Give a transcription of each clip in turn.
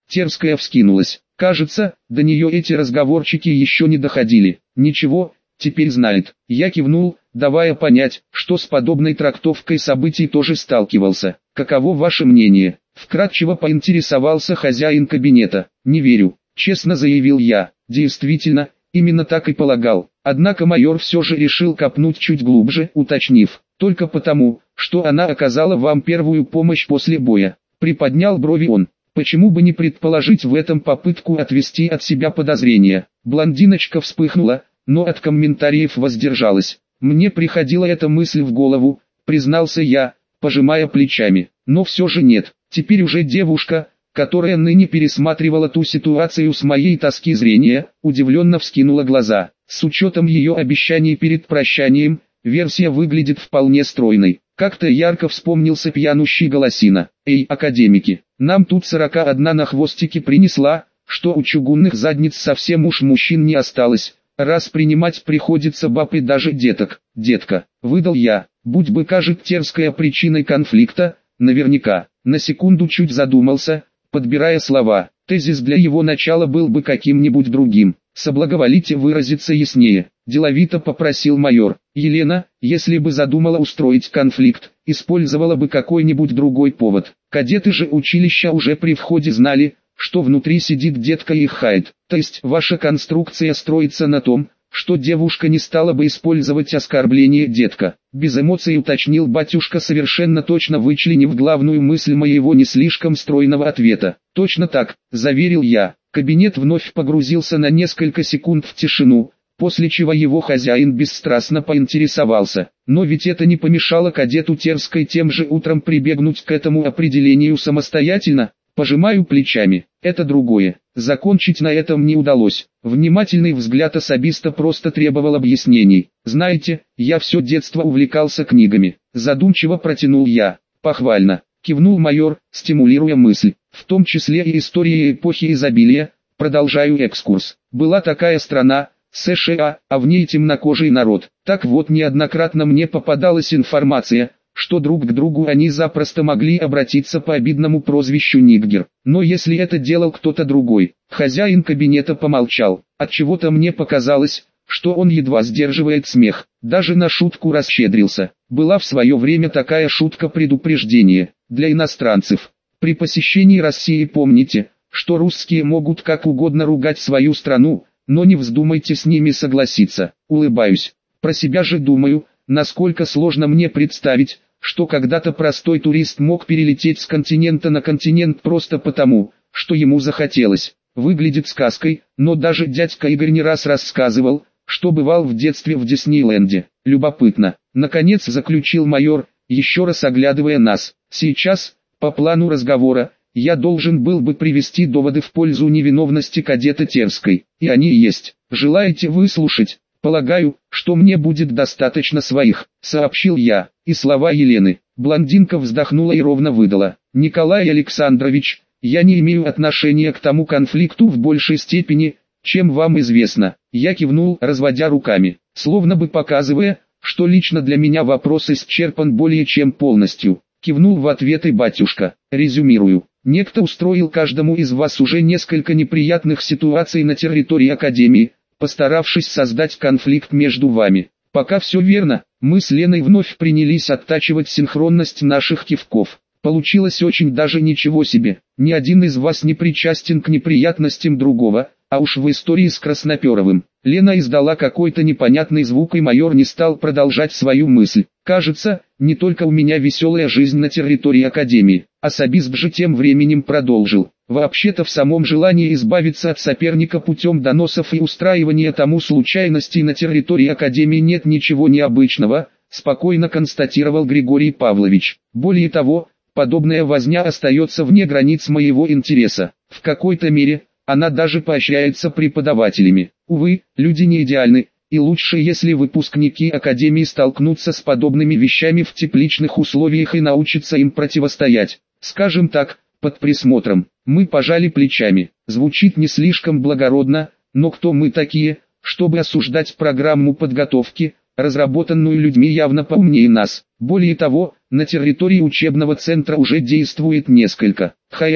Терская вскинулась. Кажется, до нее эти разговорчики еще не доходили. Ничего, теперь знает. Я кивнул, давая понять, что с подобной трактовкой событий тоже сталкивался. Каково ваше мнение? Вкратчиво поинтересовался хозяин кабинета. Не верю, честно заявил я. Действительно, именно так и полагал. Однако майор все же решил копнуть чуть глубже, уточнив. Только потому, что она оказала вам первую помощь после боя. Приподнял брови он. Почему бы не предположить в этом попытку отвести от себя подозрения? Блондиночка вспыхнула, но от комментариев воздержалась. Мне приходила эта мысль в голову, признался я, пожимая плечами. Но все же нет. Теперь уже девушка, которая ныне пересматривала ту ситуацию с моей тоски зрения, удивленно вскинула глаза. С учетом ее обещаний перед прощанием, версия выглядит вполне стройной. Как-то ярко вспомнился пьянущий голосина. «Эй, академики, нам тут 41 на хвостике принесла, что у чугунных задниц совсем уж мужчин не осталось, раз принимать приходится баб и даже деток». «Детка», выдал я, будь бы, кажет, Терская причиной конфликта, наверняка. На секунду чуть задумался, подбирая слова. Тезис для его начала был бы каким-нибудь другим. «Соблаговолите выразиться яснее», – деловито попросил майор. «Елена, если бы задумала устроить конфликт, использовала бы какой-нибудь другой повод. Кадеты же училища уже при входе знали, что внутри сидит детка и хает. То есть ваша конструкция строится на том, что девушка не стала бы использовать оскорбление детка». Без эмоций уточнил батюшка, совершенно точно вычленив главную мысль моего не слишком стройного ответа. «Точно так», – заверил я. Кабинет вновь погрузился на несколько секунд в тишину, после чего его хозяин бесстрастно поинтересовался. Но ведь это не помешало кадету Терской тем же утром прибегнуть к этому определению самостоятельно. Пожимаю плечами. Это другое. Закончить на этом не удалось. Внимательный взгляд особиста просто требовал объяснений. «Знаете, я все детство увлекался книгами», – задумчиво протянул я. «Похвально», – кивнул майор, стимулируя мысль. «В том числе и история эпохи изобилия». Продолжаю экскурс. Была такая страна, США, а в ней темнокожий народ. Так вот, неоднократно мне попадалась информация, что друг к другу они запросто могли обратиться по обидному прозвищу «ниггер». Но если это делал кто-то другой, хозяин кабинета помолчал. Отчего-то мне показалось, что он едва сдерживает смех, даже на шутку расщедрился. Была в свое время такая шутка предупреждения для иностранцев. При посещении России помните, что русские могут как угодно ругать свою страну, но не вздумайте с ними согласиться. Улыбаюсь. Про себя же думаю, насколько сложно мне представить, что когда-то простой турист мог перелететь с континента на континент просто потому, что ему захотелось. Выглядит сказкой, но даже дядька Игорь не раз рассказывал, что бывал в детстве в Диснейленде. Любопытно. Наконец заключил майор, еще раз оглядывая нас. Сейчас, по плану разговора, я должен был бы привести доводы в пользу невиновности кадета Терской. И они есть. Желаете выслушать? «Полагаю, что мне будет достаточно своих», — сообщил я, и слова Елены. Блондинка вздохнула и ровно выдала. «Николай Александрович, я не имею отношения к тому конфликту в большей степени, чем вам известно». Я кивнул, разводя руками, словно бы показывая, что лично для меня вопрос исчерпан более чем полностью. Кивнул в ответ и батюшка. Резюмирую. Некто устроил каждому из вас уже несколько неприятных ситуаций на территории Академии, постаравшись создать конфликт между вами. Пока все верно, мы с Леной вновь принялись оттачивать синхронность наших кивков. Получилось очень даже ничего себе. Ни один из вас не причастен к неприятностям другого, а уж в истории с Красноперовым. Лена издала какой-то непонятный звук, и майор не стал продолжать свою мысль. Кажется, не только у меня веселая жизнь на территории Академии. Особист же тем временем продолжил. Вообще-то в самом желании избавиться от соперника путем доносов и устраивания тому случайностей на территории Академии нет ничего необычного, спокойно констатировал Григорий Павлович. Более того, подобная возня остается вне границ моего интереса. В какой-то мере, она даже поощряется преподавателями. Увы, люди не идеальны, и лучше, если выпускники Академии столкнутся с подобными вещами в тепличных условиях и научатся им противостоять. Скажем так, под присмотром. Мы пожали плечами. Звучит не слишком благородно, но кто мы такие, чтобы осуждать программу подготовки, разработанную людьми явно поумнее нас. Более того, на территории учебного центра уже действует несколько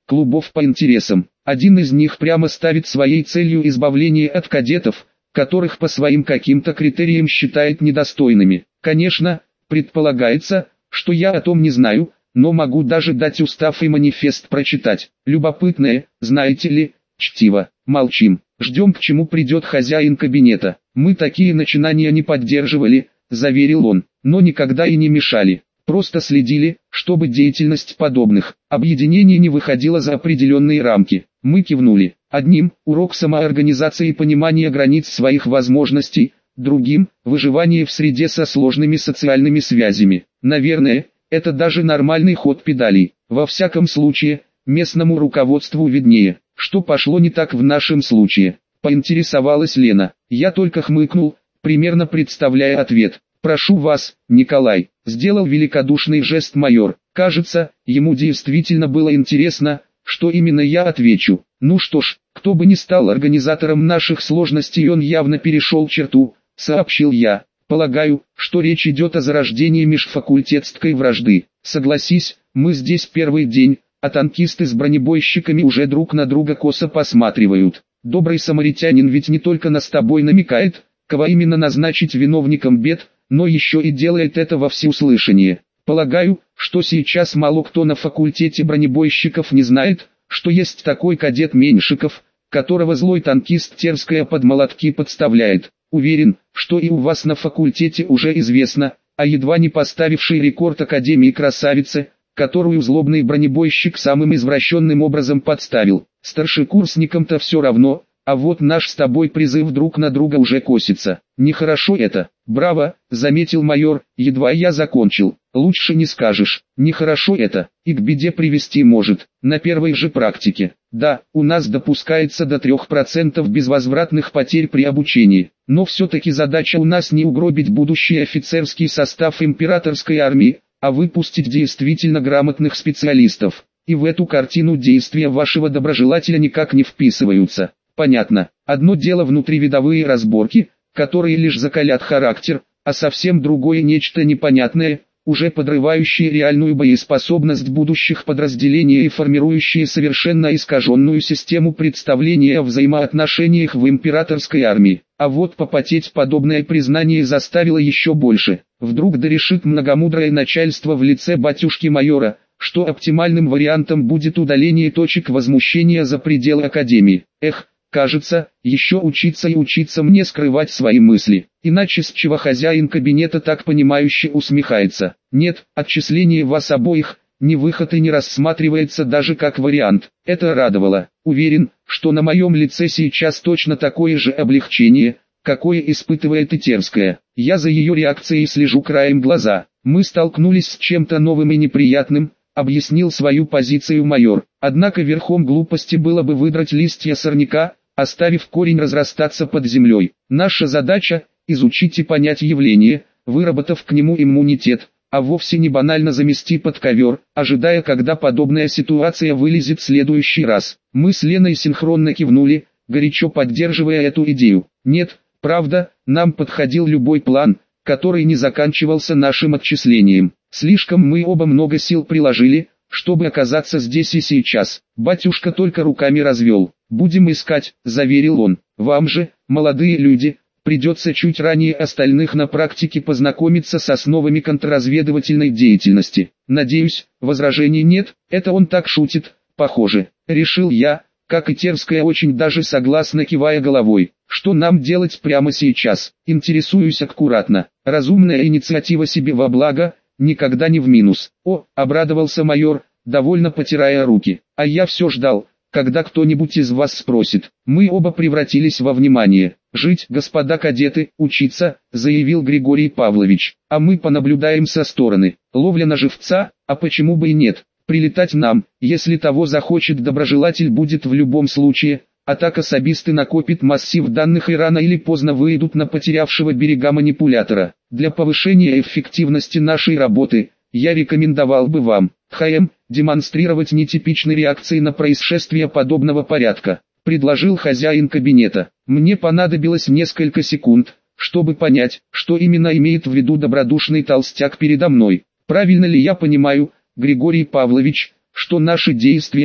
клубов по интересам. Один из них прямо ставит своей целью избавление от кадетов, которых по своим каким-то критериям считает недостойными. Конечно, предполагается, что я о том не знаю, но могу даже дать устав и манифест прочитать. Любопытное, знаете ли, чтиво. Молчим, ждем, к чему придет хозяин кабинета. Мы такие начинания не поддерживали, заверил он, но никогда и не мешали. Просто следили, чтобы деятельность подобных объединений не выходила за определенные рамки. Мы кивнули. Одним – урок самоорганизации и понимания границ своих возможностей, другим – выживание в среде со сложными социальными связями. Наверное, это даже нормальный ход педалей. Во всяком случае, местному руководству виднее, что пошло не так в нашем случае. Поинтересовалась Лена. Я только хмыкнул, примерно представляя ответ. «Прошу вас, Николай», — сделал великодушный жест майор. Кажется, ему действительно было интересно, что именно я отвечу. Ну что ж, кто бы ни стал организатором наших сложностей, он явно перешел черту, сообщил я. Полагаю, что речь идет о зарождении межфакультетской вражды. Согласись, мы здесь первый день, а танкисты с бронебойщиками уже друг на друга косо посматривают. Добрый самаритянин ведь не только на с тобой намекает, кого именно назначить виновником бед, но еще и делает это во всеуслышание. Полагаю, что сейчас мало кто на факультете бронебойщиков не знает, что есть такой кадет Меньшиков, которого злой танкист Терская под молотки подставляет. Уверен, что и у вас на факультете уже известно, а едва не поставивший рекорд Академии красавицы, которую злобный бронебойщик самым извращенным образом подставил. Старшекурсникам-то все равно, а вот наш с тобой призыв друг на друга уже косится. Нехорошо это. Браво, заметил майор, едва я закончил. Лучше не скажешь. Нехорошо это, и к беде привести может. На первой же практике. Да, у нас допускается до 3% безвозвратных потерь при обучении. Но все-таки задача у нас не угробить будущий офицерский состав императорской армии, а выпустить действительно грамотных специалистов. И в эту картину действия вашего доброжелателя никак не вписываются. Понятно. Одно дело внутривидовые разборки, которые лишь закалят характер, а совсем другое нечто непонятное, уже подрывающее реальную боеспособность будущих подразделений и формирующее совершенно искаженную систему представления о взаимоотношениях в императорской армии. А вот попотеть подобное признание заставило еще больше. Вдруг дорешит многомудрое начальство в лице батюшки майора, что оптимальным вариантом будет удаление точек возмущения за пределы академии. Эх, кажется, еще учиться и учиться мне скрывать свои мысли. Иначе с чего хозяин кабинета так понимающе усмехается? Нет, отчисление вас обоих, ни выход и не рассматривается даже как вариант. Это радовало. Уверен, что на моем лице сейчас точно такое же облегчение, какое испытывает и Терская. Я за ее реакцией слежу краем глаза. Мы столкнулись с чем-то новым и неприятным, объяснил свою позицию майор. Однако верхом глупости было бы выдрать листья сорняка, оставив корень разрастаться под землей. Наша задача – изучить и понять явление, выработав к нему иммунитет, а вовсе не банально замести под ковер, ожидая, когда подобная ситуация вылезет в следующий раз. Мы с Леной синхронно кивнули, горячо поддерживая эту идею. Нет, правда, нам подходил любой план, который не заканчивался нашим отчислением. Слишком мы оба много сил приложили, чтобы оказаться здесь и сейчас. Батюшка только руками развел. «Будем искать», — заверил он. «Вам же, молодые люди, придется чуть ранее остальных на практике познакомиться с основами контрразведывательной деятельности. Надеюсь, возражений нет, это он так шутит, похоже», — решил я, как и Терская очень даже согласно кивая головой. «Что нам делать прямо сейчас?» Интересуюсь аккуратно. Разумная инициатива себе во благо, никогда не в минус. «О», — обрадовался майор, довольно потирая руки. «А я все ждал, когда кто-нибудь из вас спросит». Мы оба превратились во внимание. «Жить, господа кадеты, учиться», — заявил Григорий Павлович. «А мы понаблюдаем со стороны. Ловля на живца, а почему бы и нет? Прилетать нам, если того захочет доброжелатель, будет в любом случае, а так особисты накопит массив данных и рано или поздно выйдут на потерявшего берега манипулятора. Для повышения эффективности нашей работы, я рекомендовал бы вам, ХМ, демонстрировать нетипичные реакции на происшествия подобного порядка», — предложил хозяин кабинета. Мне понадобилось несколько секунд, чтобы понять, что именно имеет в виду добродушный толстяк передо мной. Правильно ли я понимаю, Григорий Павлович, что наши действия,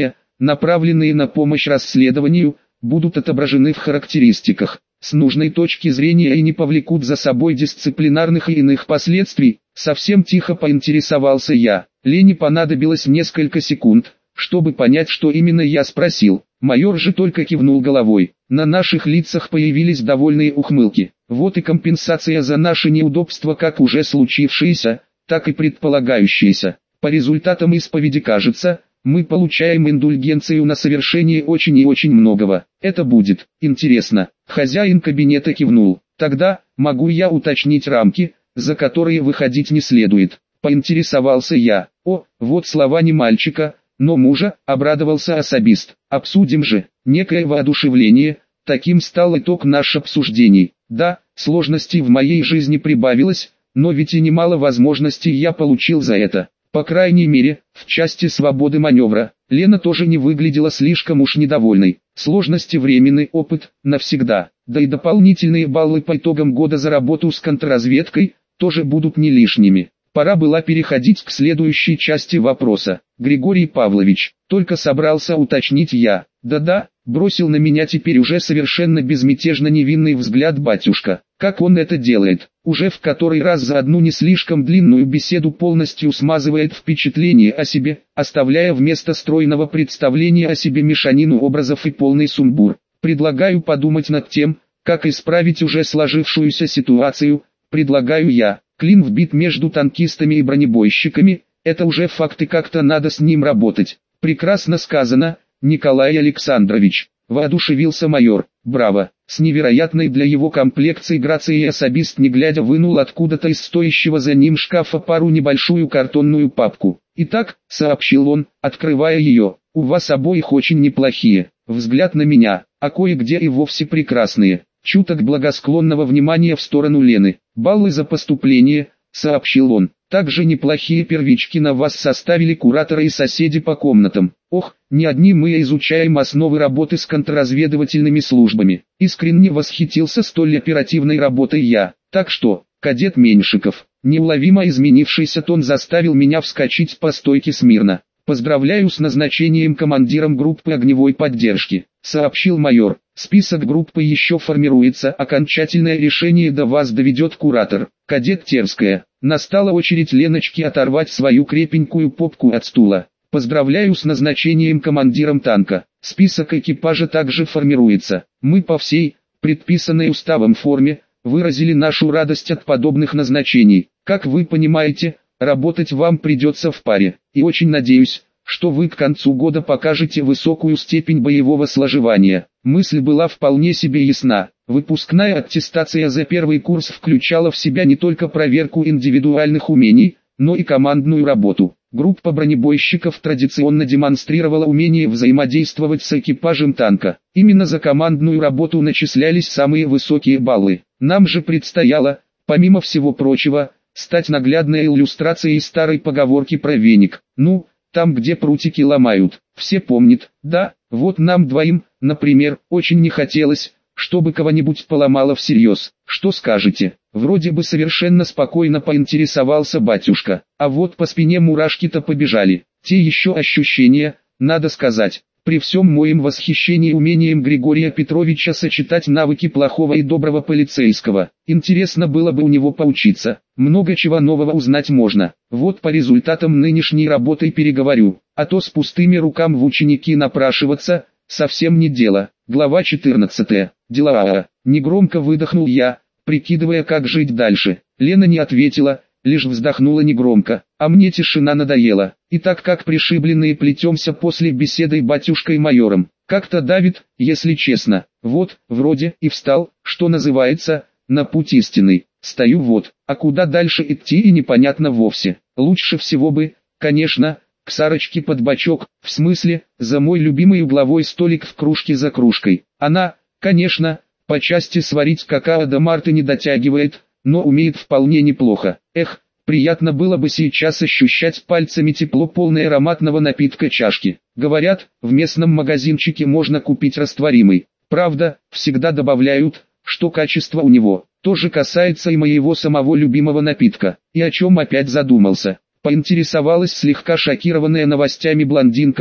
направленные на помощь расследованию, будут отображены в характеристиках. С нужной точки зрения и не повлекут за собой дисциплинарных и иных последствий, совсем тихо поинтересовался я. Лене понадобилось несколько секунд, чтобы понять, что именно я спросил. Майор же только кивнул головой. На наших лицах появились довольные ухмылки. Вот и компенсация за наши неудобства, как уже случившиеся, так и предполагающиеся. По результатам исповеди кажется, мы получаем индульгенцию на совершение очень и очень многого. Это будет интересно. Хозяин кабинета кивнул. Тогда, могу я уточнить рамки, за которые выходить не следует? Поинтересовался я. О, вот слова не мальчика, но мужа, обрадовался особист. Обсудим же. Некое воодушевление, таким стал итог наших обсуждений. Да, сложностей в моей жизни прибавилось, но ведь и немало возможностей я получил за это. По крайней мере, в части свободы маневра. Лена тоже не выглядела слишком уж недовольной. Сложности временный опыт, навсегда. Да и дополнительные баллы по итогам года за работу с контрразведкой, тоже будут не лишними. Пора было переходить к следующей части вопроса. Григорий Павлович, только собрался уточнить я. Да-да, бросил на меня теперь уже совершенно безмятежно невинный взгляд батюшка. Как он это делает? Уже в который раз за одну не слишком длинную беседу полностью смазывает впечатление о себе, оставляя вместо стройного представления о себе мешанину образов и полный сумбур. Предлагаю подумать над тем, как исправить уже сложившуюся ситуацию, предлагаю я. Клин вбит между танкистами и бронебойщиками, это уже факты, как-то надо с ним работать. Прекрасно сказано, Николай Александрович, воодушевился майор. Браво! С невероятной для его комплекции грацией особист не глядя вынул откуда-то из стоящего за ним шкафа пару небольшую картонную папку. «Итак», — сообщил он, открывая ее, — «у вас обоих очень неплохие. Взгляд на меня, а кое-где и вовсе прекрасные». Чуток благосклонного внимания в сторону Лены. «Баллы за поступление», — сообщил он. «Также неплохие первички на вас составили кураторы и соседи по комнатам. Ох, не одни мы изучаем основы работы с контрразведывательными службами». Искренне восхитился столь оперативной работой я. Так что, кадет Меньшиков, неуловимо изменившийся тон заставил меня вскочить по стойке смирно. «Поздравляю с назначением командиром группы огневой поддержки», — сообщил майор. «Список группы еще формируется, окончательное решение до вас доведет куратор». Кадет Терская. Настала очередь Леночки оторвать свою крепенькую попку от стула. «Поздравляю с назначением командиром танка. Список экипажа также формируется. Мы по всей, предписанной уставом форме, выразили нашу радость от подобных назначений. Как вы понимаете, работать вам придется в паре, и очень надеюсь, что вы к концу года покажете высокую степень боевого сложевания». Мысль была вполне себе ясна. Выпускная аттестация за первый курс включала в себя не только проверку индивидуальных умений, но и командную работу. Группа бронебойщиков традиционно демонстрировала умение взаимодействовать с экипажем танка. Именно за командную работу начислялись самые высокие баллы. Нам же предстояло, помимо всего прочего, стать наглядной иллюстрацией старой поговорки про веник. Ну, там где прутики ломают. Все помнят, да, вот нам двоим, например, очень не хотелось, чтобы кого-нибудь поломало всерьез. Что скажете? Вроде бы совершенно спокойно поинтересовался батюшка. А вот по спине мурашки-то побежали. Те еще ощущения, надо сказать. При всем моем восхищении умением Григория Петровича сочетать навыки плохого и доброго полицейского. Интересно было бы у него поучиться. Много чего нового узнать можно. Вот по результатам нынешней работы переговорю. А то с пустыми руками в ученики напрашиваться, совсем не дело. Глава 14. Дела. Негромко выдохнул я, прикидывая, как жить дальше. Лена не ответила, лишь вздохнула негромко, а мне тишина надоела. И так как пришибленные плетемся после беседы батюшкой-майором, как-то давит, если честно. Вот, вроде и встал, что называется, на путь истинный. Стою вот, а куда дальше идти и непонятно вовсе. Лучше всего бы, конечно, к Сарочке под бочок, в смысле, за мой любимый угловой столик в кружке за кружкой. Она, конечно, по части сварить какао до Марты не дотягивает, но умеет вполне неплохо. Эх, приятно было бы сейчас ощущать пальцами тепло полной ароматного напитка чашки. Говорят, в местном магазинчике можно купить растворимый. Правда, всегда добавляют, что качество у него. Тоже касается и моего самого любимого напитка. И о чем опять задумался. Поинтересовалась слегка шокированная новостями блондинка,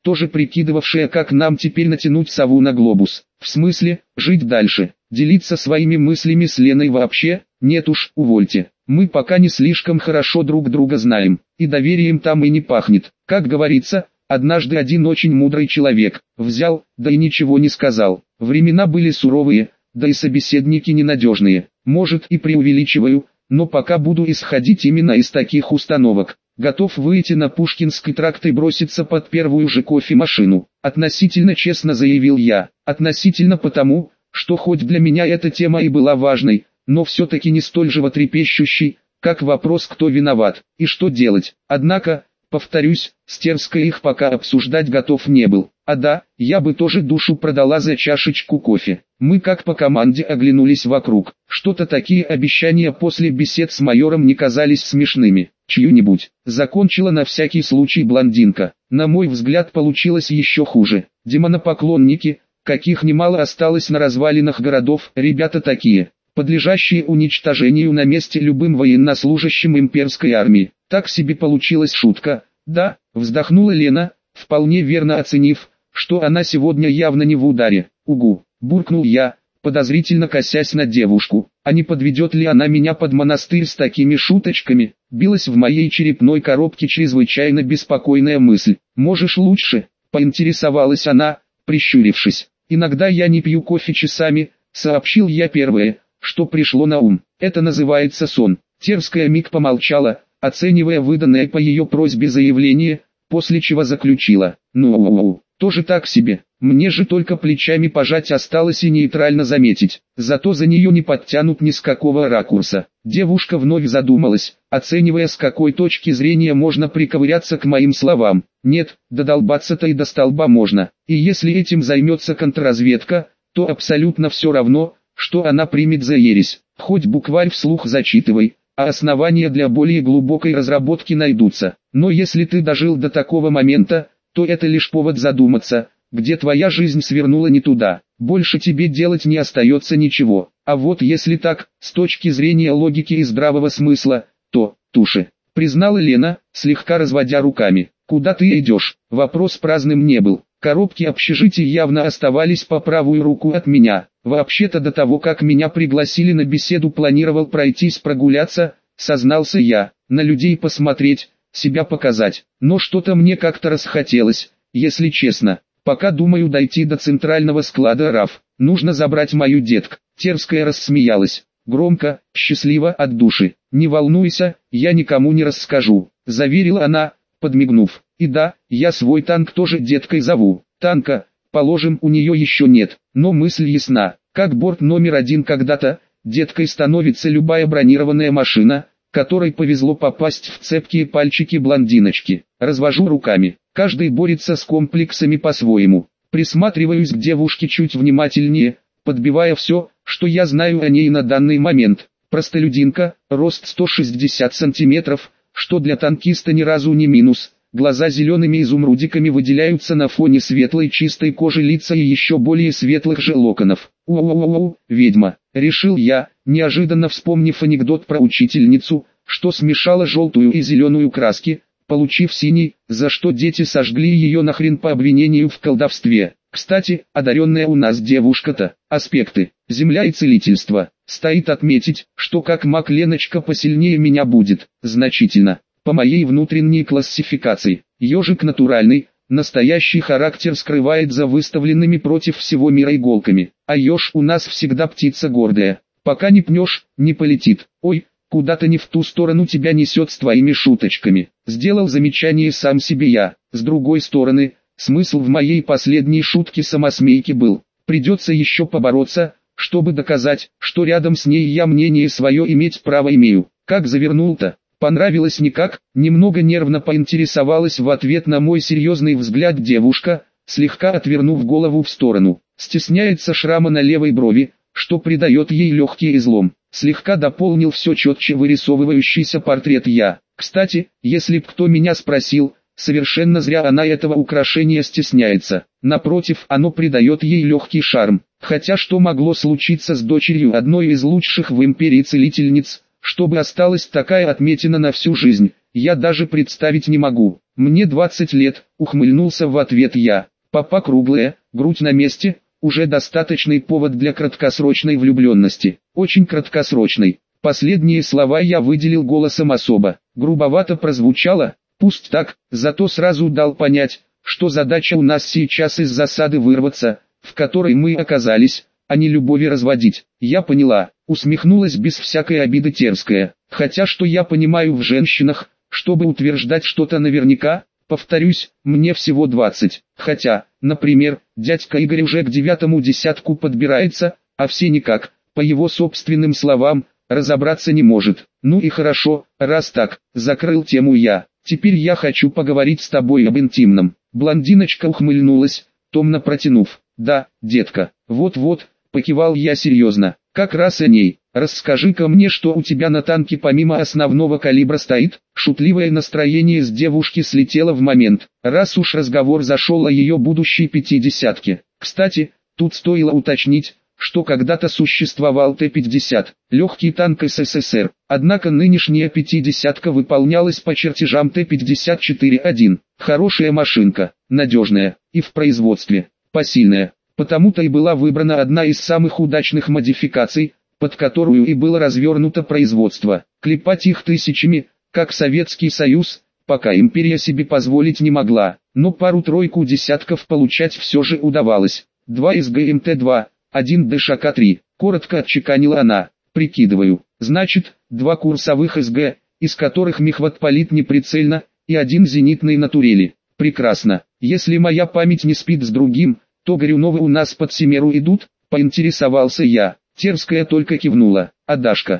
тоже прикидывавшая, как нам теперь натянуть сову на глобус. В смысле, жить дальше, делиться своими мыслями с Леной вообще, нет уж, увольте. Мы пока не слишком хорошо друг друга знаем, и доверием там и не пахнет. Как говорится, однажды один очень мудрый человек взял, да и ничего не сказал. Времена были суровые, да и собеседники ненадежные. Может, и преувеличиваю, но пока буду исходить именно из таких установок. Готов выйти на Пушкинский тракт и броситься под первую же кофемашину. Относительно честно заявил я. Относительно потому, что хоть для меня эта тема и была важной, но все-таки не столь животрепещущей, как вопрос, кто виноват и что делать. Однако, повторюсь, с Терской их пока обсуждать готов не был. А да, я бы тоже душу продала за чашечку кофе. Мы как по команде оглянулись вокруг. Что-то такие обещания после бесед с майором не казались смешными. Чью-нибудь. Закончила на всякий случай блондинка. На мой взгляд, получилось еще хуже. Демонопоклонники, каких немало осталось на развалинах городов, ребята такие, подлежащие уничтожению на месте любым военнослужащим имперской армии. Так себе получилась шутка. Да, вздохнула Лена, вполне верно оценив, что она сегодня явно не в ударе. Угу, буркнул я, подозрительно косясь на девушку. А не подведет ли она меня под монастырь с такими шуточками? Билась в моей черепной коробке чрезвычайно беспокойная мысль. Можешь лучше? Поинтересовалась она, прищурившись. Иногда я не пью кофе часами, сообщил я первое, что пришло на ум. Это называется сон. Терская миг помолчала, оценивая выданное по ее просьбе заявление, после чего заключила: «Ну, тоже так себе, мне же только плечами пожать осталось и нейтрально заметить, зато за нее не подтянут ни с какого ракурса». Девушка вновь задумалась, оценивая, с какой точки зрения можно приковыряться к моим словам. Нет, додолбаться-то и до столба можно, и если этим займется контрразведка, то абсолютно все равно, что она примет за ересь, хоть букварь вслух зачитывай, а основания для более глубокой разработки найдутся. Но если ты дожил до такого момента, то это лишь повод задуматься, где твоя жизнь свернула не туда, больше тебе делать не остается ничего. А вот если так, с точки зрения логики и здравого смысла, то, туши, признала Лена, слегка разводя руками. Куда ты идешь? Вопрос праздным не был. Коробки общежития явно оставались по правую руку от меня. Вообще-то до того, как меня пригласили на беседу, планировал пройтись прогуляться, сознался я, на людей посмотреть, себя показать. Но что-то мне как-то расхотелось, если честно. Пока думаю дойти до центрального склада РАФ. Нужно забрать мою детку. Терская рассмеялась. Громко, счастливо от души. Не волнуйся, я никому не расскажу, заверила она, подмигнув. И да, я свой танк тоже деткой зову. Танка, положим, у нее еще нет, но мысль ясна. Как борт номер один когда-то, деткой становится любая бронированная машина, которой повезло попасть в цепкие пальчики блондиночки. Развожу руками. Каждый борется с комплексами по-своему. Присматриваюсь к девушке чуть внимательнее, подбивая все, что я знаю о ней на данный момент. Простолюдинка, рост 160 сантиметров, что для танкиста ни разу не минус. Глаза зелеными изумрудиками выделяются на фоне светлой чистой кожи лица и еще более светлых же локонов. «У-у-у-у, ведьма», решил я, неожиданно вспомнив анекдот про учительницу, что смешала желтую и зеленую краски, получив синий, за что дети сожгли ее нахрен по обвинению в колдовстве. Кстати, одаренная у нас девушка-то, аспекты, земля и целительство. Стоит отметить, что как маг Леночка посильнее меня будет, значительно. По моей внутренней классификации, ежик натуральный, настоящий характер скрывает за выставленными против всего мира иголками. А еж у нас всегда птица гордая. Пока не пнешь, не полетит. Ой, куда-то не в ту сторону тебя несет с твоими шуточками. Сделал замечание сам себе я. С другой стороны, смысл в моей последней шутке самосмейки был. Придется еще побороться, чтобы доказать, что рядом с ней я мнение свое иметь право имею. Как завернул-то? Понравилось никак, немного нервно поинтересовалась в ответ на мой серьезный взгляд девушка, слегка отвернув голову в сторону. Стесняется шрама на левой брови, что придает ей легкий излом. Слегка дополнил все четче вырисовывающийся портрет я. Кстати, если б кто меня спросил, совершенно зря она этого украшения стесняется. Напротив, оно придает ей легкий шарм. Хотя что могло случиться с дочерью одной из лучших в империи целительниц, чтобы осталась такая отметина на всю жизнь, я даже представить не могу. Мне 20 лет, ухмыльнулся в ответ я. Попа круглая, грудь на месте, уже достаточный повод для краткосрочной влюбленности. Очень краткосрочной. Последние слова я выделил голосом особо. Грубовато прозвучало, пусть так, зато сразу дал понять, что задача у нас сейчас из засады вырваться, в которой мы оказались, а не любови разводить. Я поняла, усмехнулась без всякой обиды Терская. Хотя что я понимаю в женщинах, чтобы утверждать что-то наверняка, повторюсь, мне всего 20. Хотя, например, дядька Игорь уже к 9-му десятку подбирается, а все никак, по его собственным словам, разобраться не может. Ну и хорошо, раз так, закрыл тему я. Теперь я хочу поговорить с тобой об интимном. Блондиночка ухмыльнулась, томно протянув. Да, детка, вот-вот, покивал я серьезно. Как раз о ней. Расскажи-ка мне, что у тебя на танке помимо основного калибра стоит. Шутливое настроение с девушки слетело в момент, раз уж разговор зашел о ее будущей 50-ке. Кстати, тут стоило уточнить, что когда-то существовал Т-50, легкий танк СССР, однако нынешняя 50-ка выполнялась по чертежам Т-54-1. Хорошая машинка, надежная, и в производстве, посильная. Потому-то и была выбрана одна из самых удачных модификаций, под которую и было развернуто производство. Клепать их тысячами, как Советский Союз, пока империя себе позволить не могла, но пару-тройку десятков получать все же удавалось. 2 из ГМТ-2, 1 ДШК-3, коротко отчеканила она. Прикидываю, значит, 2 курсовых СГ, из которых мехват палит неприцельно, и 1 зенитный на турели. Прекрасно, если моя память не спит с другим, то Горюновы у нас под семеру идут, поинтересовался я. Терская только кивнула. А Дашка,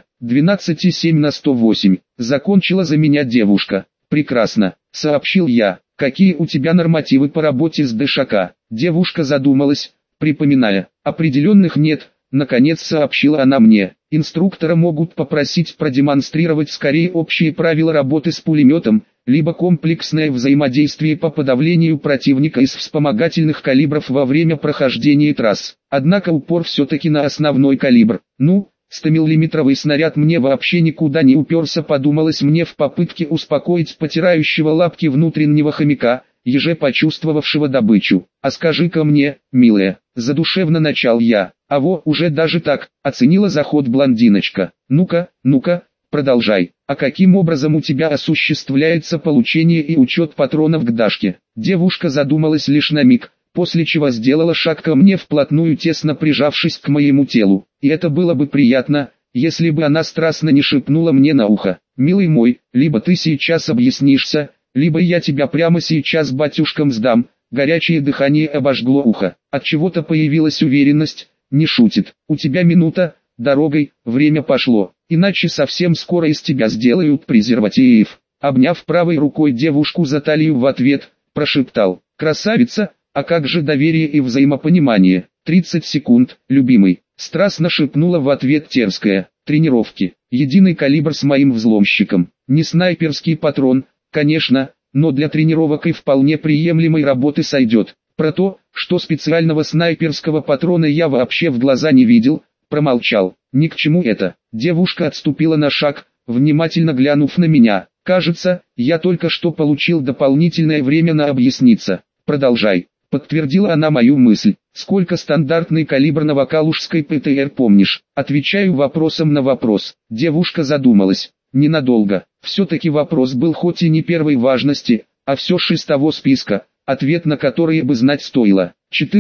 12,7 на 108, закончила за меня девушка. Прекрасно, сообщил я. Какие у тебя нормативы по работе с ДШК? Девушка задумалась, припоминая. Определенных нет, наконец сообщила она мне. Инструктора могут попросить продемонстрировать скорее общие правила работы с пулеметом, либо комплексное взаимодействие по подавлению противника из вспомогательных калибров во время прохождения трасс. Однако упор все-таки на основной калибр. Ну, 100-миллиметровый снаряд мне вообще никуда не уперся, подумалось мне в попытке успокоить потирающего лапки внутреннего хомяка, еже почувствовавшего добычу. А скажи-ка мне, милая, задушевно начал я. А во, уже даже так, оценила заход блондиночка. Ну-ка, продолжай. А каким образом у тебя осуществляется получение и учет патронов к Дашке? Девушка задумалась лишь на миг, после чего сделала шаг ко мне вплотную, тесно прижавшись к моему телу. И это было бы приятно, если бы она страстно не шепнула мне на ухо. Милый мой, либо ты сейчас объяснишься, либо я тебя прямо сейчас батюшкам сдам. Горячее дыхание обожгло ухо. От чего-то появилась уверенность, не шутит. У тебя минута, дорогой, время пошло. Иначе совсем скоро из тебя сделают презерватив. Обняв правой рукой девушку за талию в ответ, прошептал. Красавица, а как же доверие и взаимопонимание? 30 секунд, любимый. Страстно шепнула в ответ Терская. Тренировки. Единый калибр с моим взломщиком. Не снайперский патрон, конечно, но для тренировок и вполне приемлемой работы сойдет. Про то, что специального снайперского патрона я вообще в глаза не видел, промолчал. Ни к чему это. Девушка отступила на шаг, внимательно глянув на меня. Кажется, я только что получил дополнительное время на объясниться. Продолжай. Подтвердила она мою мысль. Сколько стандартный калибр новокалужской ПТР помнишь? Отвечаю вопросом на вопрос. Девушка задумалась. Ненадолго. Все-таки вопрос был хоть и не первой важности, а все с того списка, ответ на который бы знать стоило.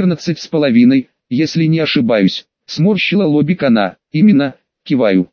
14,5, если не ошибаюсь. Сморщила лобик она. Именно, киваю.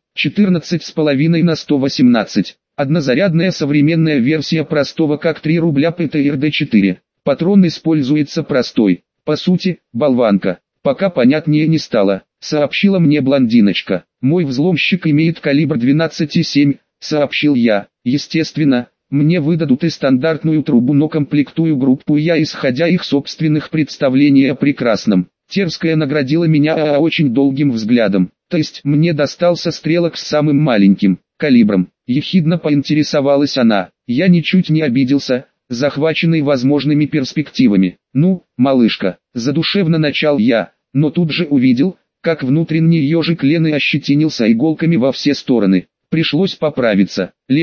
14,5 на 118. Однозарядная современная версия простого как 3 рубля ПТР-Д4. Патрон используется простой. По сути, болванка. Пока понятнее не стало, сообщила мне блондиночка. Мой взломщик имеет калибр 12,7, сообщил я. Естественно, мне выдадут и стандартную трубу, но комплектую группу я исходя их собственных представлений о прекрасном. Терская наградила меня очень долгим взглядом. То есть мне достался стрелок с самым маленьким калибром. Ехидно поинтересовалась она. Я ничуть не обиделся, захваченный возможными перспективами. Ну, малышка, задушевно начал я, но тут же увидел, как внутренний ежик Лены ощетинился иголками во все стороны. Пришлось поправиться. Лен,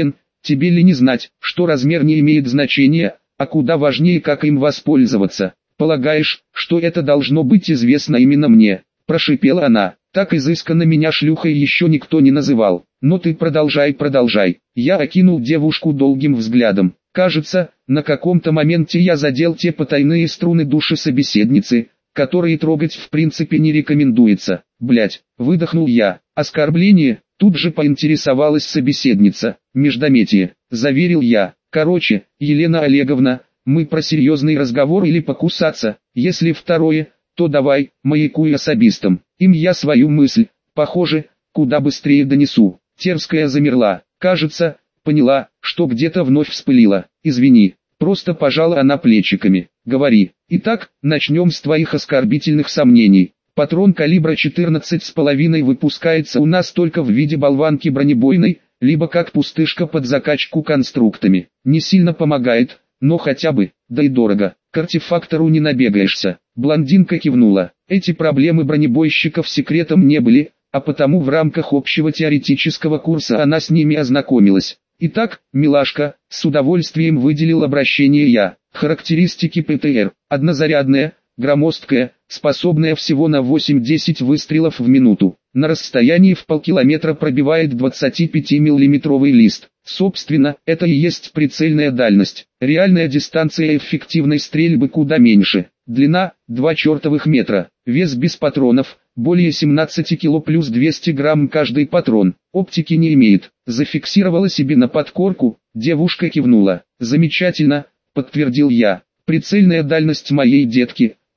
тебе ли не знать, что размер не имеет значения, а куда важнее, как им воспользоваться. Полагаешь, что это должно быть известно именно мне? Прошипела она. Так изысканно меня шлюхой еще никто не называл. Но ты продолжай. Я окинул девушку долгим взглядом. Кажется, на каком-то моменте я задел те потайные струны души собеседницы, которые трогать в принципе не рекомендуется. Блять, выдохнул я. Оскорбление, тут же поинтересовалась собеседница. Междометие, заверил я. Короче, Елена Олеговна, мы про серьезный разговор или покусаться? Если второе, то давай, маякуй особистом. Им я свою мысль, похоже, куда быстрее донесу. Терская замерла. Кажется, поняла, что где-то вновь вспылила. Извини, просто пожала она плечиками. Говори. Итак, начнем с твоих оскорбительных сомнений. Патрон калибра 14,5 выпускается у нас только в виде болванки бронебойной, либо как пустышка под закачку конструктами. Не сильно помогает, но хотя бы, да и дорого. К артефактору не набегаешься. Блондинка кивнула. Эти проблемы бронебойщиков секретом не были, а потому в рамках общего теоретического курса она с ними ознакомилась. Итак, милашка, с удовольствием выделил обращение я. Характеристики ПТР. Однозарядная, громоздкая, способная всего на 8-10 выстрелов в минуту. На расстоянии в полкилометра пробивает 25-миллиметровый лист. Собственно, это и есть прицельная дальность. Реальная дистанция эффективной стрельбы куда меньше. Длина – 2 чертовых метра. Вес без патронов – более 17 кг плюс 200 грамм каждый патрон. Оптики не имеет. Зафиксировала себе на подкорку, девушка кивнула. Замечательно, подтвердил я. Прицельная дальность моей детки –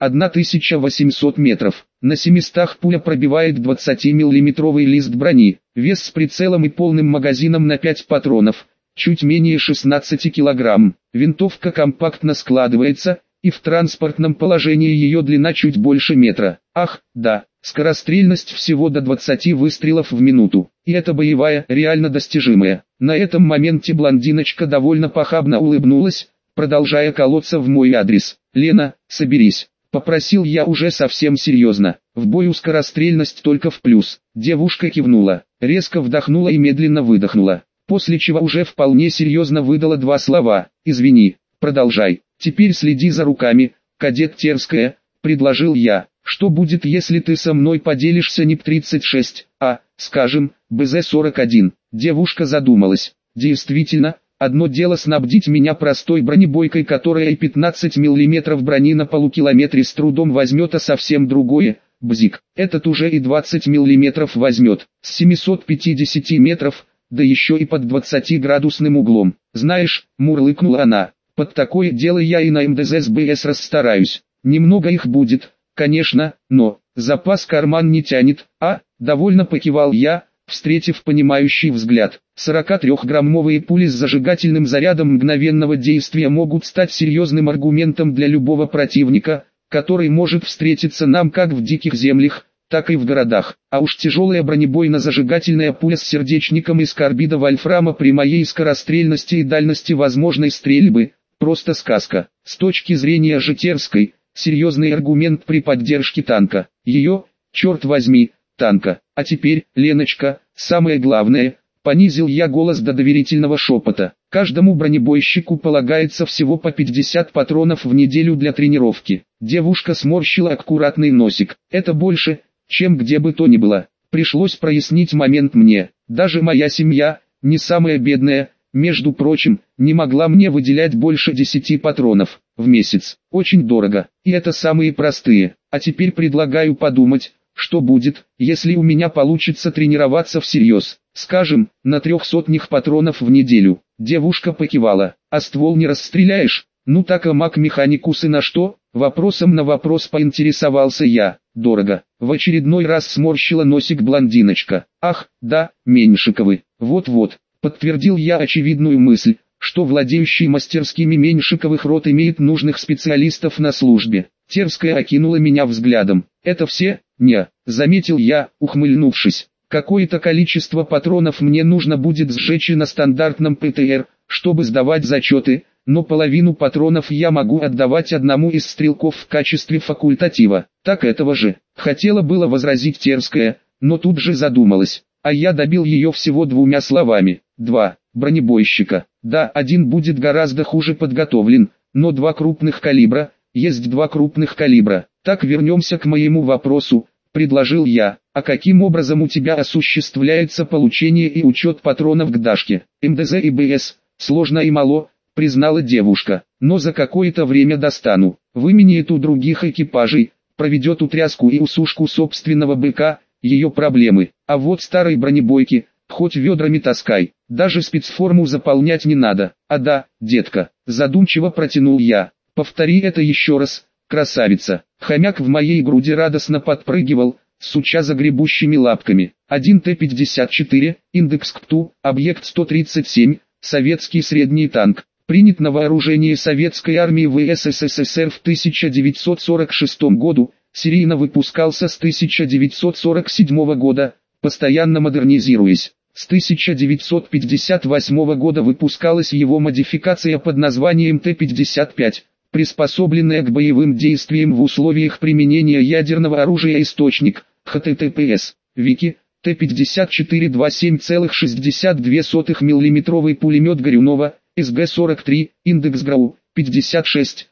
1800 метров. На 700 пуля пробивает 20-миллиметровый лист брони. Вес с прицелом и полным магазином на 5 патронов, чуть менее 16 килограмм. Винтовка компактно складывается, и в транспортном положении ее длина чуть больше метра. Ах, да, скорострельность всего до 20 выстрелов в минуту. И это боевая, реально достижимая. На этом моменте блондиночка довольно похабно улыбнулась, продолжая колоться в мой адрес. «Лена, соберись», — попросил я уже совсем серьезно. «В бою скорострельность только в плюс». Девушка кивнула, резко вдохнула и медленно выдохнула, после чего уже вполне серьезно выдала 2 слова. «Извини, продолжай. Теперь следи за руками, кадет Терская», — предложил я. «Что будет, если ты со мной поделишься НИП-36, а, скажем, БЗ-41?» Девушка задумалась. «Действительно, одно дело снабдить меня простой бронебойкой, которая и 15 мм брони на полукилометре с трудом возьмет, а совсем другое — бзик. Этот уже и 20 мм возьмет, с 750 метров, да еще и под 20-градусным углом. Знаешь, мурлыкнула она, под такое дело я и на МДЗ с БС расстараюсь. Немного их будет, конечно, но запас карман не тянет, довольно покивал я, встретив понимающий взгляд. 43-граммовые пули с зажигательным зарядом мгновенного действия могут стать серьезным аргументом для любого противника, который может встретиться нам как в диких землях, так и в городах. А уж тяжелая бронебойно-зажигательная пуля с сердечником из карбида вольфрама при моей скорострельности и дальности возможной стрельбы – просто сказка. С точки зрения же Терской, серьезный аргумент при поддержке танка. Ее, черт возьми, танка. А теперь, Леночка, самое главное, понизил я голос до доверительного шепота. Каждому бронебойщику полагается всего по 50 патронов в неделю для тренировки. Девушка сморщила аккуратный носик. Это больше, чем где бы то ни было. Пришлось прояснить момент мне. Даже моя семья, не самая бедная, между прочим, не могла мне выделять больше 10 патронов в месяц. Очень дорого. И это самые простые. А теперь предлагаю подумать, что будет, если у меня получится тренироваться всерьез. Скажем, на 300 патронов в неделю. Девушка покивала. А ствол не расстреляешь? Ну так а маг-механикус и на что? Вопросом на вопрос поинтересовался я. Дорого. В очередной раз сморщила носик блондиночка. Ах, да, Меньшиковы. Вот-вот. Подтвердил я очевидную мысль, что владеющий мастерскими Меньшиковых рот имеет нужных специалистов на службе. Терская окинула меня взглядом. Это все? Не, заметил я, ухмыльнувшись. Какое-то количество патронов мне нужно будет сжечь и на стандартном ПТР, чтобы сдавать зачеты, но половину патронов я могу отдавать одному из стрелков в качестве факультатива. Так этого же. Хотела было возразить Терская, но тут же задумалась. А я добил ее всего 2 словами. 2. бронебойщика. Да, один будет гораздо хуже подготовлен, но два крупных калибра, есть два крупных калибра. Так вернемся к моему вопросу, предложил я. А каким образом у тебя осуществляется получение и учет патронов к Дашке? МДЗ и БС, сложно и мало, признала девушка, но за какое-то время достану. Выменяет у других экипажей, проведет утряску и усушку собственного быка, ее проблемы. А вот старой бронебойки, хоть ведрами таскай, даже спецформу заполнять не надо. А да, детка, задумчиво протянул я, повтори это еще раз, красавица. Хомяк в моей груди радостно подпрыгивал, суча загребущими лапками. 1 Т-54, индекс КПТУ, объект 137, советский средний танк. Принят на вооружение Советской армии ВС СССР в 1946 году, серийно выпускался с 1947 года, постоянно модернизируясь. С 1958 года выпускалась его модификация под названием Т-55, приспособленная к боевым действиям в условиях применения ядерного оружия источник, ХТТПС. Вики, Т-54 27,62 мм пулемет Горюнова, СГ-43, индекс ГРАУ, 56,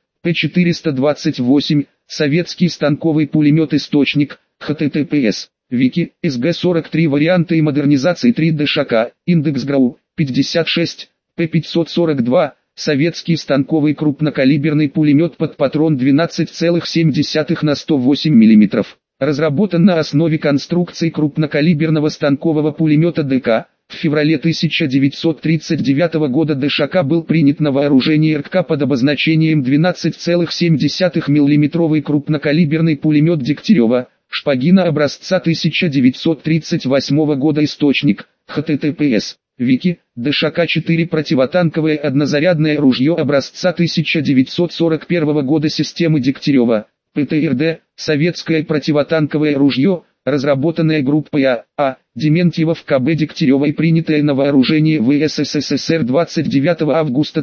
П-428, советский станковый пулемет источник, ХТТПС. Вики, СГ-43 варианты и модернизации 3D ШК, индекс ГРАУ, 56, П-542, советский станковый крупнокалиберный пулемет под патрон 12,7 на 108 мм. Разработан на основе конструкции крупнокалиберного станкового пулемета ДК. В феврале 1939 года ДШК был принят на вооружение РККА под обозначением 12,7 мм крупнокалиберный пулемет Дегтярева, Шпагина образца 1938 года источник, ХТТПС. Вики, ДШК-4 противотанковое однозарядное ружье образца 1941 года системы Дегтярева, ПТРД, советское противотанковое ружье, разработанная группой А. Дементьева в КБ Дегтярева и принятая на вооружение ВС СССР 29 августа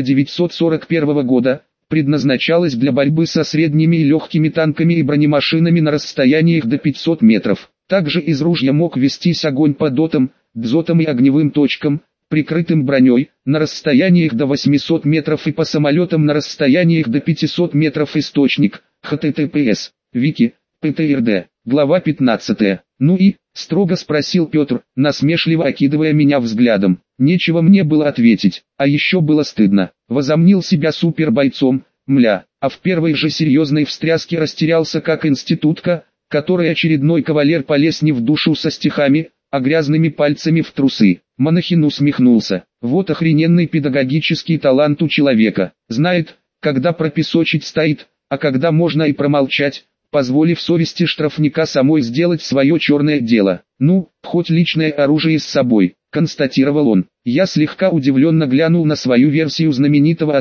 1941 года, предназначалась для борьбы со средними и легкими танками и бронемашинами на расстояниях до 500 метров. Также из ружья мог вестись огонь по дотам, дзотам и огневым точкам, прикрытым броней, на расстояниях до 800 метров и по самолетам на расстояниях до 500 метров источник, ХТТПС, Вики, ПТРД. Глава 15. «Ну и?» – строго спросил Петр, насмешливо окидывая меня взглядом. Нечего мне было ответить, а еще было стыдно. Возомнил себя супербойцом, мля, а в первой же серьезной встряске растерялся как институтка, которой очередной кавалер полез не в душу со стихами, а грязными пальцами в трусы. Монахин усмехнулся. Вот охрененный педагогический талант у человека. Знает, когда пропесочить стоит, а когда можно и промолчать, позволив совести штрафника самой сделать свое черное дело. Ну, хоть личное оружие с собой, констатировал он. Я слегка удивленно глянул на свою версию знаменитого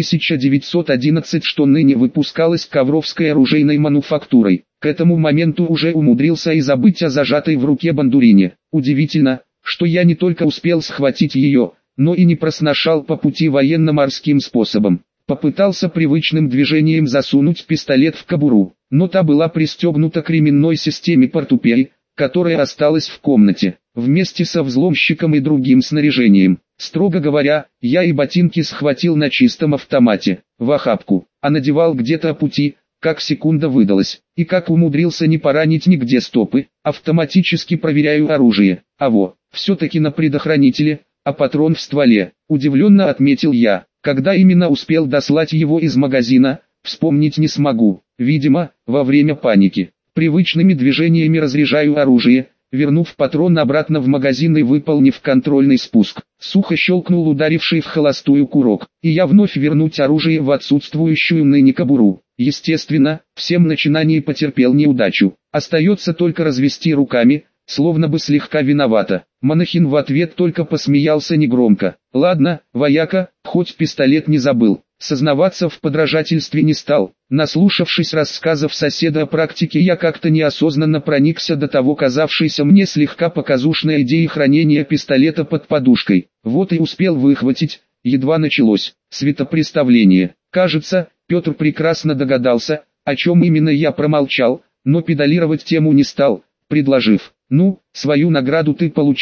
1911, что ныне выпускалась Ковровской оружейной мануфактурой. К этому моменту уже умудрился и забыть о зажатой в руке бандурине. Удивительно, что я не только успел схватить ее, но и не просношал по пути военно-морским способом. Попытался привычным движением засунуть пистолет в кобуру, но та была пристегнута к ременной системе портупеи, которая осталась в комнате, вместе со взломщиком и другим снаряжением. Строго говоря, я и ботинки схватил на чистом автомате, в охапку, а надевал где-то по пути, как секунда выдалась, и как умудрился не поранить нигде стопы. Автоматически проверяю оружие, все-таки на предохранителе, а патрон в стволе, удивленно отметил я. Когда именно успел дослать его из магазина, вспомнить не смогу. Видимо, во время паники. Привычными движениями разряжаю оружие, вернув патрон обратно в магазин и выполнив контрольный спуск. Сухо щелкнул ударивший в холостую курок, и я вновь вернуть оружие в отсутствующую ныне кобуру. Естественно, всем начинаний потерпел неудачу. Остается только развести руками, словно бы слегка виновата. Монахин в ответ только посмеялся негромко. Ладно, вояка, хоть пистолет не забыл. Сознаваться в подражательстве не стал. Наслушавшись рассказов соседа о практике, я как-то неосознанно проникся до того казавшейся мне слегка показушной идеей хранения пистолета под подушкой. Вот и успел выхватить, едва началось светопреставление. Кажется, Петр прекрасно догадался, о чем именно я промолчал, но педалировать тему не стал, предложив: «Ну, свою награду ты получил,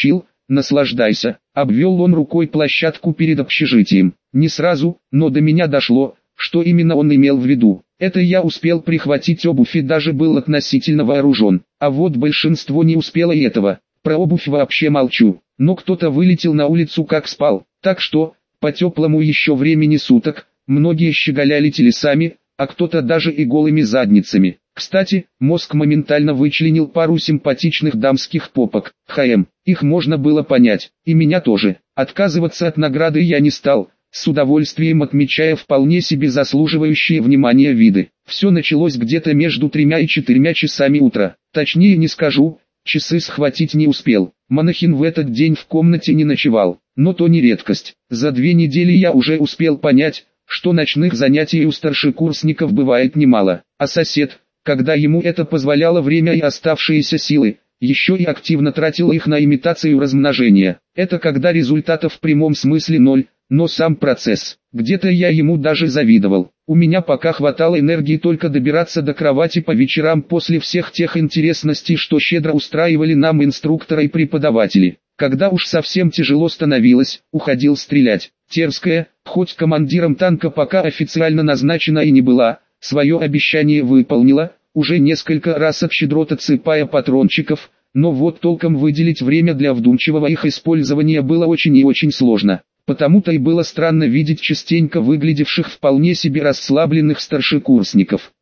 наслаждайся. Обвел он рукой площадку перед общежитием. Не сразу, но до меня дошло, что именно он имел в виду. Это я успел прихватить обувь и даже был относительно вооружен. А вот большинство не успело и этого. Про обувь вообще молчу. Но кто-то вылетел на улицу как спал. Так что, по теплому еще времени суток, многие щеголяли телесами, а кто-то даже и голыми задницами. Кстати, мозг моментально вычленил пару симпатичных дамских попок. Их можно было понять, и меня тоже. Отказываться от награды я не стал, с удовольствием отмечая вполне себе заслуживающие внимания виды. Все началось где-то между 3 и 4 часами утра. Точнее не скажу, часы схватить не успел. Монахин в этот день в комнате не ночевал, но то не редкость. За 2 недели я уже успел понять, что ночных занятий у старшекурсников бывает немало, а сосед, когда ему это позволяло время и оставшиеся силы, еще и активно тратил их на имитацию размножения. Это когда результатов в прямом смысле ноль, но сам процесс, где-то я ему даже завидовал. У меня пока хватало энергии только добираться до кровати по вечерам после всех тех интересностей, что щедро устраивали нам инструкторы и преподаватели. Когда уж совсем тяжело становилось, уходил стрелять. Терская, хоть командиром танка пока официально назначена и не была, свое обещание выполнила, уже несколько раз отщедро отсыпая патрончиков, но вот толком выделить время для вдумчивого их использования было очень и очень сложно. Потому-то и было странно видеть частенько выглядевших вполне себе расслабленных старшекурсников.